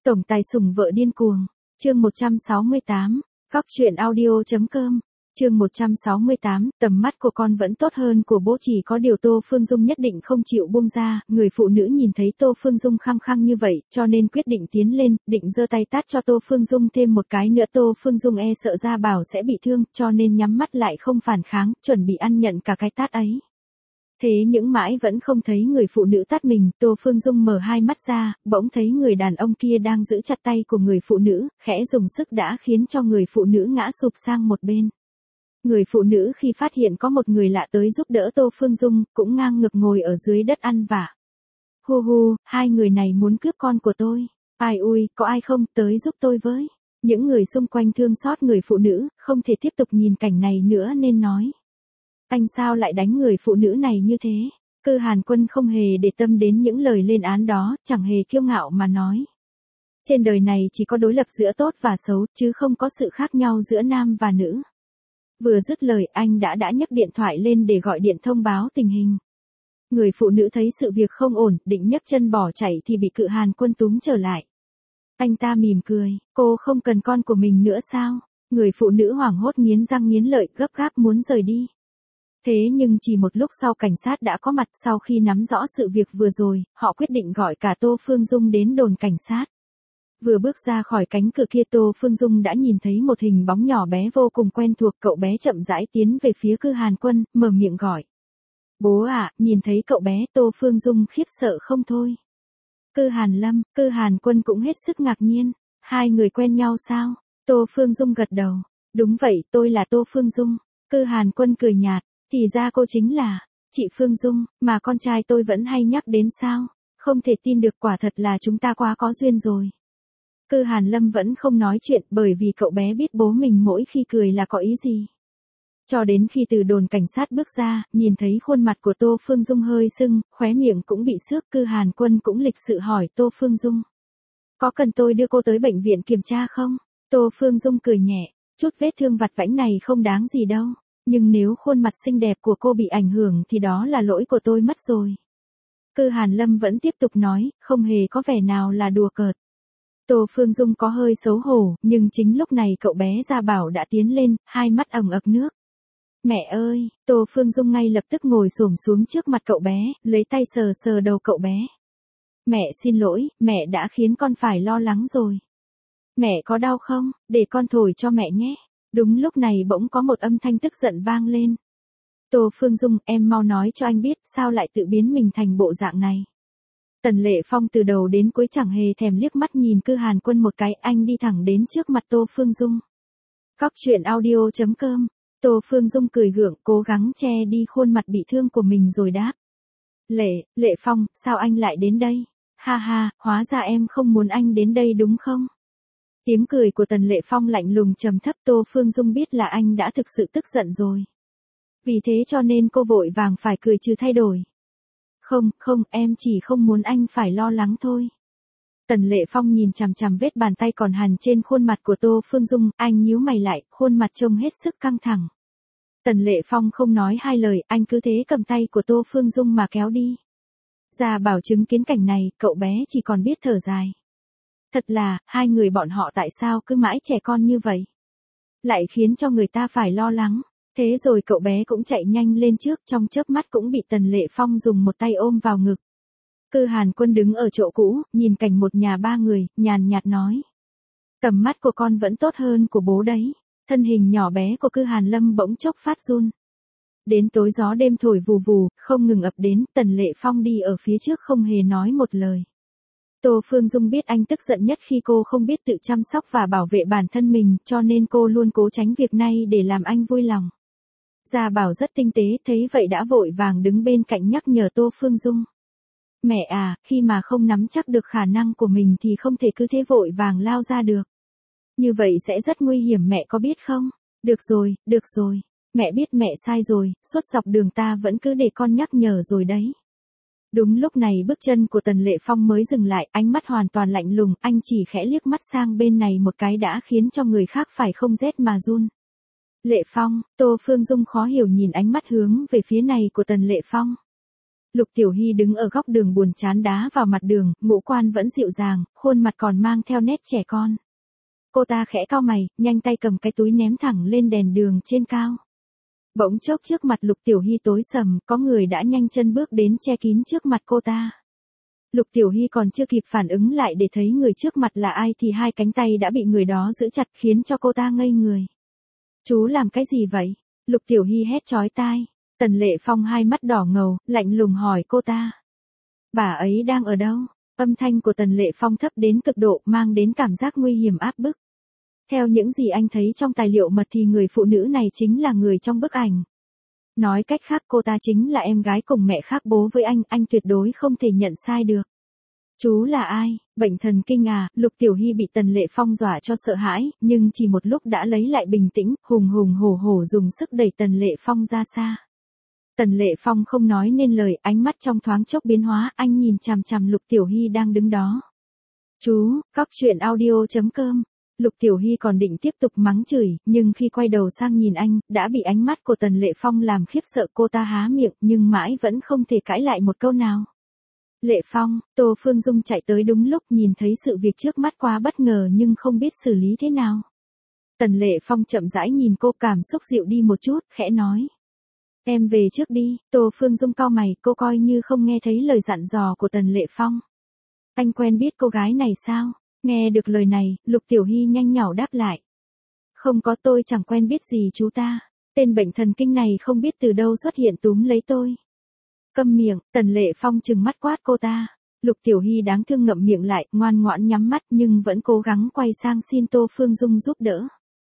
Tổng tài sủng vợ điên cuồng. Chương 168. Cóc truyện audio.com. Chương 168, tầm mắt của con vẫn tốt hơn của bố, chỉ có điều Tô Phương Dung nhất định không chịu buông ra, người phụ nữ nhìn thấy Tô Phương Dung khăng khăng như vậy, cho nên quyết định tiến lên, định giơ tay tát cho Tô Phương Dung thêm một cái nữa. Tô Phương Dung e sợ Gia Bảo sẽ bị thương, cho nên nhắm mắt lại không phản kháng, chuẩn bị ăn nhận cả cái tát ấy. Thế nhưng mãi vẫn không thấy người phụ nữ tát mình, Tô Phương Dung mở hai mắt ra, bỗng thấy người đàn ông kia đang giữ chặt tay của người phụ nữ, khẽ dùng sức đã khiến cho người phụ nữ ngã sụp sang một bên. Người phụ nữ khi phát hiện có một người lạ tới giúp đỡ Tô Phương Dung, cũng ngang ngược ngồi ở dưới đất ăn vạ. Hu hu, hai người này muốn cướp con của tôi. Ai ui, có ai không, tới giúp tôi với. Những người xung quanh thương xót người phụ nữ, không thể tiếp tục nhìn cảnh này nữa nên nói. Anh sao lại đánh người phụ nữ này như thế? Cư Hàn Quân không hề để tâm đến những lời lên án đó, chẳng hề kiêu ngạo mà nói. Trên đời này chỉ có đối lập giữa tốt và xấu, chứ không có sự khác nhau giữa nam và nữ. Vừa dứt lời anh đã nhấc điện thoại lên để gọi điện thông báo tình hình. Người phụ nữ thấy sự việc không ổn, định nhấc chân bỏ chạy thì bị Cự Hàn Quân túm trở lại. Anh ta mỉm cười, cô không cần con của mình nữa sao? Người phụ nữ hoảng hốt nghiến răng nghiến lợi, gấp gáp muốn rời đi. Thế nhưng chỉ một lúc sau cảnh sát đã có mặt. Sau khi nắm rõ sự việc vừa rồi, họ quyết định gọi cả Tô Phương Dung đến đồn cảnh sát. Vừa bước ra khỏi cánh cửa kia, Tô Phương Dung đã nhìn thấy một hình bóng nhỏ bé vô cùng quen thuộc. Cậu bé chậm rãi tiến về phía Cư Hàn Quân, mở miệng gọi. Bố ạ, nhìn thấy cậu bé, Tô Phương Dung khiếp sợ không thôi. Cư Hàn Lâm, Cư Hàn Quân cũng hết sức ngạc nhiên. Hai người quen nhau sao? Tô Phương Dung gật đầu. Đúng vậy, tôi là Tô Phương Dung. Cư Hàn Quân cười nhạt. Thì ra cô chính là chị Phương Dung, mà con trai tôi vẫn hay nhắc đến sao? Không thể tin được, quả thật là chúng ta quá có duyên rồi. Cư Hàn Lâm vẫn không nói chuyện, bởi vì cậu bé biết bố mình mỗi khi cười là có ý gì. Cho đến khi từ đồn cảnh sát bước ra, nhìn thấy khuôn mặt của Tô Phương Dung hơi sưng, khóe miệng cũng bị xước, Cư Hàn Quân cũng lịch sự hỏi Tô Phương Dung. Có cần tôi đưa cô tới bệnh viện kiểm tra không? Tô Phương Dung cười nhẹ, chút vết thương vặt vãnh này không đáng gì đâu. Nhưng nếu khuôn mặt xinh đẹp của cô bị ảnh hưởng thì đó là lỗi của tôi mất rồi. Cư Hàn Lâm vẫn tiếp tục nói, không hề có vẻ nào là đùa cợt. Tô Phương Dung có hơi xấu hổ, nhưng chính lúc này cậu bé Gia Bảo đã tiến lên, hai mắt ẩn ực nước. Mẹ ơi, Tô Phương Dung ngay lập tức ngồi xổm xuống trước mặt cậu bé, lấy tay sờ sờ đầu cậu bé. Mẹ xin lỗi, mẹ đã khiến con phải lo lắng rồi. Mẹ có đau không, để con thổi cho mẹ nhé. Đúng lúc này bỗng có một âm thanh tức giận vang lên. Tô Phương Dung, em mau nói cho anh biết, sao lại tự biến mình thành bộ dạng này. Tần Lệ Phong từ đầu đến cuối chẳng hề thèm liếc mắt nhìn Cư Hàn Quân một cái, anh đi thẳng đến trước mặt Tô Phương Dung. Cóc truyện audio.com. Tô Phương Dung cười gượng, cố gắng che đi khuôn mặt bị thương của mình rồi đáp. Lệ Phong, sao anh lại đến đây? Ha ha, hóa ra em không muốn anh đến đây đúng không? Tiếng cười của Tần Lệ Phong lạnh lùng trầm thấp. Tô Phương Dung biết là anh đã thực sự tức giận rồi. Vì thế cho nên cô vội vàng phải cười trừ thay đổi. Không, em chỉ không muốn anh phải lo lắng thôi. Tần Lệ Phong nhìn chằm chằm vết bàn tay còn hằn trên khuôn mặt của Tô Phương Dung, anh nhíu mày lại, khuôn mặt trông hết sức căng thẳng. Tần Lệ Phong không nói hai lời, anh cứ thế cầm tay của Tô Phương Dung mà kéo đi. Gia Bảo chứng kiến cảnh này, cậu bé chỉ còn biết thở dài. Thật là, hai người bọn họ tại sao cứ mãi trẻ con như vậy? Lại khiến cho người ta phải lo lắng. Thế rồi cậu bé cũng chạy nhanh lên trước, trong chớp mắt cũng bị Tần Lệ Phong dùng một tay ôm vào ngực. Cư Hàn Quân đứng ở chỗ cũ, nhìn cảnh một nhà ba người, nhàn nhạt nói. Tầm mắt của con vẫn tốt hơn của bố đấy. Thân hình nhỏ bé của Cư Hàn Lâm bỗng chốc phát run. Đến tối gió đêm thổi vù vù, không ngừng ập đến, Tần Lệ Phong đi ở phía trước không hề nói một lời. Tô Phương Dung biết anh tức giận nhất khi cô không biết tự chăm sóc và bảo vệ bản thân mình, cho nên cô luôn cố tránh việc này để làm anh vui lòng. Gia Bảo rất tinh tế, thấy vậy đã vội vàng đứng bên cạnh nhắc nhở Tô Phương Dung. Mẹ à, khi mà không nắm chắc được khả năng của mình thì không thể cứ thế vội vàng lao ra được. Như vậy sẽ rất nguy hiểm, mẹ có biết không? Được rồi, mẹ biết mẹ sai rồi, suốt dọc đường ta vẫn cứ để con nhắc nhở rồi đấy. Đúng lúc này bước chân của Tần Lệ Phong mới dừng lại, ánh mắt hoàn toàn lạnh lùng, anh chỉ khẽ liếc mắt sang bên này một cái đã khiến cho người khác phải không rét mà run. Lệ Phong, Tô Phương Dung khó hiểu nhìn ánh mắt hướng về phía này của Tần Lệ Phong. Lục Tiểu Hy đứng ở góc đường buồn chán đá vào mặt đường, ngũ quan vẫn dịu dàng, khuôn mặt còn mang theo nét trẻ con. Cô ta khẽ cau mày, nhanh tay cầm cái túi ném thẳng lên đèn đường trên cao. Bỗng chốc trước mặt Lục Tiểu Hy tối sầm, có người đã nhanh chân bước đến che kín trước mặt cô ta. Lục Tiểu Hy còn chưa kịp phản ứng lại để thấy người trước mặt là ai thì hai cánh tay đã bị người đó giữ chặt khiến cho cô ta ngây người. Chú làm cái gì vậy? Lục Tiểu Hy hét chói tai. Tần Lệ Phong hai mắt đỏ ngầu, lạnh lùng hỏi cô ta. Bà ấy đang ở đâu? Âm thanh của Tần Lệ Phong thấp đến cực độ, mang đến cảm giác nguy hiểm áp bức. Theo những gì anh thấy trong tài liệu mật thì người phụ nữ này chính là người trong bức ảnh. Nói cách khác cô ta chính là em gái cùng mẹ khác bố với anh tuyệt đối không thể nhận sai được. Chú là ai? Bệnh thần kinh à? Lục Tiểu Hy bị Tần Lệ Phong dọa cho sợ hãi, nhưng chỉ một lúc đã lấy lại bình tĩnh, hùng hùng hổ hổ dùng sức đẩy Tần Lệ Phong ra xa. Tần Lệ Phong không nói nên lời, ánh mắt trong thoáng chốc biến hóa, anh nhìn chằm chằm Lục Tiểu Hy đang đứng đó. Chú, cóc truyện audio.com. Lục Tiểu Hy còn định tiếp tục mắng chửi, nhưng khi quay đầu sang nhìn anh, đã bị ánh mắt của Tần Lệ Phong làm khiếp sợ. Cô ta há miệng, nhưng mãi vẫn không thể cãi lại một câu nào. Lệ Phong, Tô Phương Dung chạy tới đúng lúc, nhìn thấy sự việc trước mắt quá bất ngờ nhưng không biết xử lý thế nào. Tần Lệ Phong chậm rãi nhìn cô, cảm xúc dịu đi một chút, khẽ nói. Em về trước đi. Tô Phương Dung cau mày, cô coi như không nghe thấy lời dặn dò của Tần Lệ Phong. Anh quen biết cô gái này sao? Nghe được lời này, Lục Tiểu Hy nhanh nhảu đáp lại. Không có, tôi chẳng quen biết gì chú ta. Tên bệnh thần kinh này không biết từ đâu xuất hiện túm lấy tôi. Câm miệng. Tần Lệ Phong trừng mắt quát cô ta. Lục Tiểu Hy đáng thương ngậm miệng lại, ngoan ngoãn nhắm mắt nhưng vẫn cố gắng quay sang xin Tô Phương Dung giúp đỡ.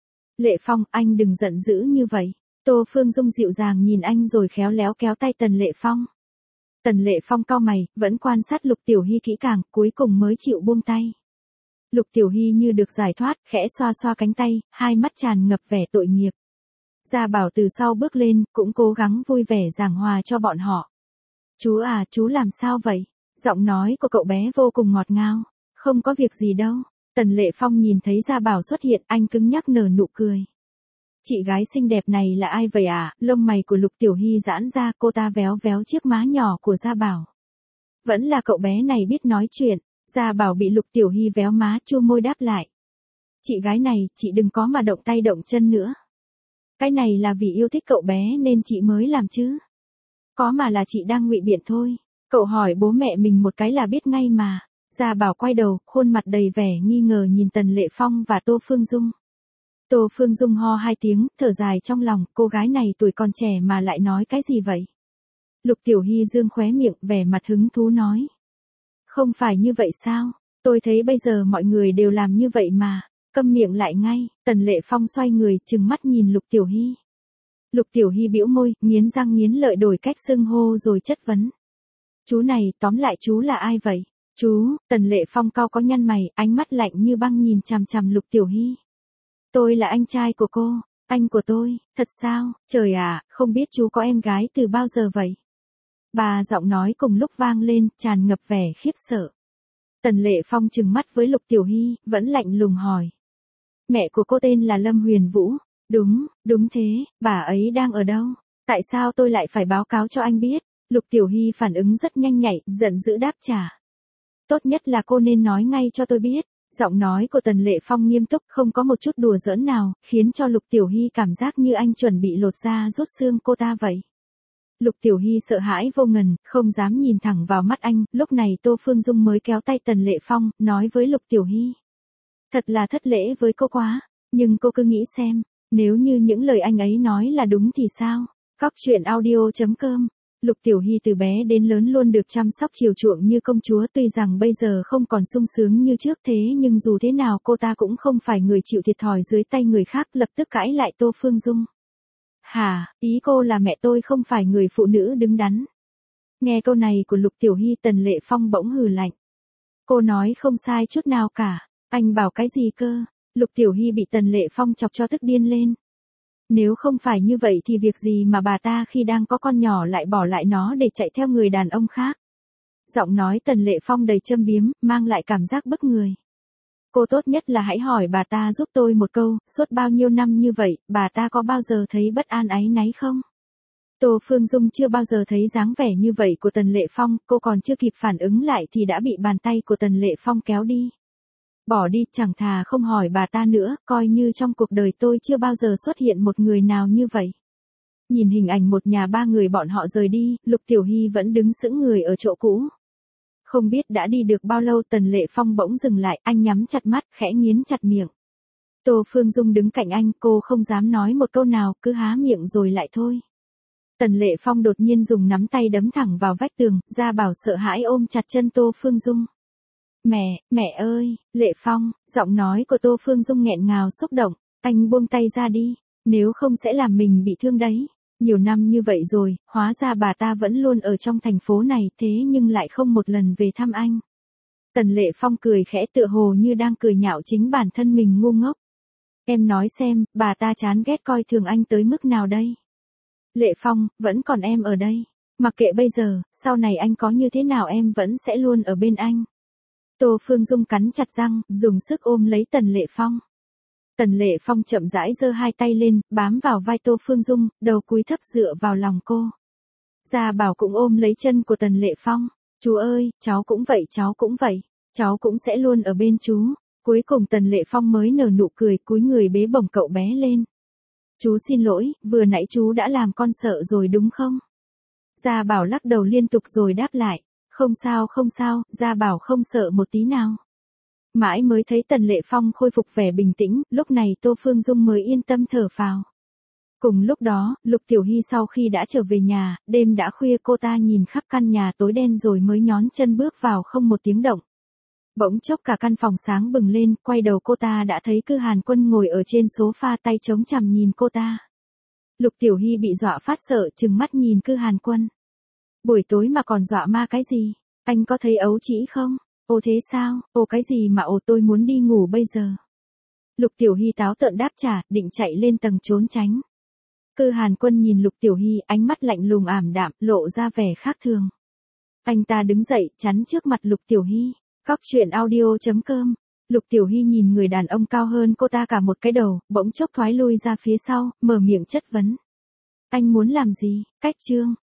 Lệ Phong, anh đừng giận dữ như vậy. Tô Phương Dung dịu dàng nhìn anh rồi khéo léo kéo tay Tần Lệ Phong. Tần Lệ Phong cau mày, vẫn quan sát Lục Tiểu Hy kỹ càng, cuối cùng mới chịu buông tay. Lục Tiểu Hy như được giải thoát, khẽ xoa xoa cánh tay, hai mắt tràn ngập vẻ tội nghiệp. Gia Bảo từ sau bước lên, cũng cố gắng vui vẻ giảng hòa cho bọn họ. Chú à, chú làm sao vậy? Giọng nói của cậu bé vô cùng ngọt ngào. Không có việc gì đâu. Tần Lệ Phong nhìn thấy Gia Bảo xuất hiện, anh cứng nhắc nở nụ cười. Chị gái xinh đẹp này là ai vậy à? Lông mày của Lục Tiểu Hy giãn ra, cô ta véo véo chiếc má nhỏ của Gia Bảo. Vẫn là cậu bé này biết nói chuyện. Gia Bảo bị Lục Tiểu Hy véo má, chua môi đáp lại. Chị gái này, chị đừng có mà động tay động chân nữa. Cái này là vì yêu thích cậu bé nên chị mới làm chứ. Có mà là chị đang ngụy biện thôi. Cậu hỏi bố mẹ mình một cái là biết ngay mà. Gia Bảo quay đầu, khuôn mặt đầy vẻ nghi ngờ nhìn Tần Lệ Phong và Tô Phương Dung. Tô Phương Dung ho hai tiếng, thở dài trong lòng, cô gái này tuổi còn trẻ mà lại nói cái gì vậy? Lục Tiểu Hy dương khóe miệng, vẻ mặt hứng thú nói. Không phải như vậy sao? Tôi thấy bây giờ mọi người đều làm như vậy mà. Câm miệng lại ngay. Tần Lệ Phong xoay người, trừng mắt nhìn Lục Tiểu Hy. Lục Tiểu Hy bĩu môi, nghiến răng nghiến lợi đổi cách xưng hô rồi chất vấn. Chú này, tóm lại chú là ai vậy? Chú, Tần Lệ Phong cau có nhăn mày, ánh mắt lạnh như băng nhìn chằm chằm Lục Tiểu Hy. Tôi là anh trai của cô, anh của tôi, thật sao? Trời à, không biết chú có em gái từ bao giờ vậy? Bà giọng nói cùng lúc vang lên, tràn ngập vẻ khiếp sợ. Tần Lệ Phong trừng mắt với Lục Tiểu Hy, vẫn lạnh lùng hỏi. Mẹ của cô tên là Lâm Huyền Vũ. Đúng thế, bà ấy đang ở đâu? Tại sao tôi lại phải báo cáo cho anh biết? Lục Tiểu Hy phản ứng rất nhanh nhạy, giận dữ đáp trả. Tốt nhất là cô nên nói ngay cho tôi biết. Giọng nói của Tần Lệ Phong nghiêm túc, không có một chút đùa giỡn nào, khiến cho Lục Tiểu Hy cảm giác như anh chuẩn bị lột da rút xương cô ta vậy. Lục Tiểu Hy sợ hãi vô ngần, không dám nhìn thẳng vào mắt anh, lúc này Tô Phương Dung mới kéo tay Tần Lệ Phong, nói với Lục Tiểu Hy. Thật là thất lễ với cô quá, nhưng cô cứ nghĩ xem, nếu như những lời anh ấy nói là đúng thì sao? Cóc truyện audio.com. Lục Tiểu Hy từ bé đến lớn luôn được chăm sóc chiều chuộng như công chúa, tuy rằng bây giờ không còn sung sướng như trước thế nhưng dù thế nào cô ta cũng không phải người chịu thiệt thòi dưới tay người khác, lập tức cãi lại Tô Phương Dung. Hả, ý cô là mẹ tôi không phải người phụ nữ đứng đắn. Nghe câu này của Lục Tiểu Hy, Tần Lệ Phong bỗng hừ lạnh. Cô nói không sai chút nào cả, anh bảo cái gì cơ? Lục Tiểu Hy bị Tần Lệ Phong chọc cho tức điên lên. Nếu không phải như vậy thì việc gì mà bà ta khi đang có con nhỏ lại bỏ lại nó để chạy theo người đàn ông khác? Giọng nói Tần Lệ Phong đầy châm biếm, mang lại cảm giác bức người. Cô tốt nhất là hãy hỏi bà ta giúp tôi một câu, suốt bao nhiêu năm như vậy, bà ta có bao giờ thấy bất an áy náy không? Tô Phương Dung chưa bao giờ thấy dáng vẻ như vậy của Tần Lệ Phong, cô còn chưa kịp phản ứng lại thì đã bị bàn tay của Tần Lệ Phong kéo đi. Bỏ đi, chẳng thà không hỏi bà ta nữa, coi như trong cuộc đời tôi chưa bao giờ xuất hiện một người nào như vậy. Nhìn hình ảnh một nhà ba người bọn họ rời đi, Lục Tiểu Hy vẫn đứng sững người ở chỗ cũ. Không biết đã đi được bao lâu Tần Lệ Phong bỗng dừng lại, anh nhắm chặt mắt, khẽ nghiến chặt miệng. Tô Phương Dung đứng cạnh anh, cô không dám nói một câu nào, cứ há miệng rồi lại thôi. Tần Lệ Phong đột nhiên dùng nắm tay đấm thẳng vào vách tường, Gia Bảo sợ hãi ôm chặt chân Tô Phương Dung. Mẹ ơi, Lệ Phong, giọng nói của Tô Phương Dung nghẹn ngào xúc động, anh buông tay ra đi, nếu không sẽ làm mình bị thương đấy. Nhiều năm như vậy rồi, hóa ra bà ta vẫn luôn ở trong thành phố này thế nhưng lại không một lần về thăm anh. Tần Lệ Phong cười khẽ tựa hồ như đang cười nhạo chính bản thân mình ngu ngốc. Em nói xem, bà ta chán ghét coi thường anh tới mức nào đây? Lệ Phong, vẫn còn em ở đây. Mặc kệ bây giờ, sau này anh có như thế nào em vẫn sẽ luôn ở bên anh. Tô Phương Dung cắn chặt răng, dùng sức ôm lấy Tần Lệ Phong. Tần Lệ Phong chậm rãi giơ hai tay lên, bám vào vai Tô Phương Dung, đầu cúi thấp dựa vào lòng cô. Gia Bảo cũng ôm lấy chân của Tần Lệ Phong. Chú ơi, cháu cũng vậy, cháu cũng vậy. Cháu cũng sẽ luôn ở bên chú. Cuối cùng Tần Lệ Phong mới nở nụ cười, cúi người bế bổng cậu bé lên. Chú xin lỗi, vừa nãy chú đã làm con sợ rồi đúng không? Gia Bảo lắc đầu liên tục rồi đáp lại. Không sao, Gia Bảo không sợ một tí nào. Mãi mới thấy Tần Lệ Phong khôi phục vẻ bình tĩnh, lúc này Tô Phương Dung mới yên tâm thở phào. Cùng lúc đó, Lục Tiểu Hy sau khi đã trở về nhà, đêm đã khuya cô ta nhìn khắp căn nhà tối đen rồi mới nhón chân bước vào không một tiếng động. Bỗng chốc cả căn phòng sáng bừng lên, quay đầu cô ta đã thấy Cư Hàn Quân ngồi ở trên sofa tay chống chằm nhìn cô ta. Lục Tiểu Hy bị dọa phát sợ trừng mắt nhìn Cư Hàn Quân. Buổi tối mà còn dọa ma cái gì? Anh có thấy ấu trĩ không? Ồ thế sao? Ồ cái gì mà tôi muốn đi ngủ bây giờ. Lục Tiểu Hy táo tợn đáp trả, định chạy lên tầng trốn tránh. Cư Hàn Quân nhìn Lục Tiểu Hy, ánh mắt lạnh lùng ảm đạm, lộ ra vẻ khác thường. Anh ta đứng dậy, chắn trước mặt Lục Tiểu Hy. Cóc truyện audio.com. Lục Tiểu Hy nhìn người đàn ông cao hơn cô ta cả một cái đầu, bỗng chốc thoái lui ra phía sau, mở miệng chất vấn. Anh muốn làm gì? Cách chương.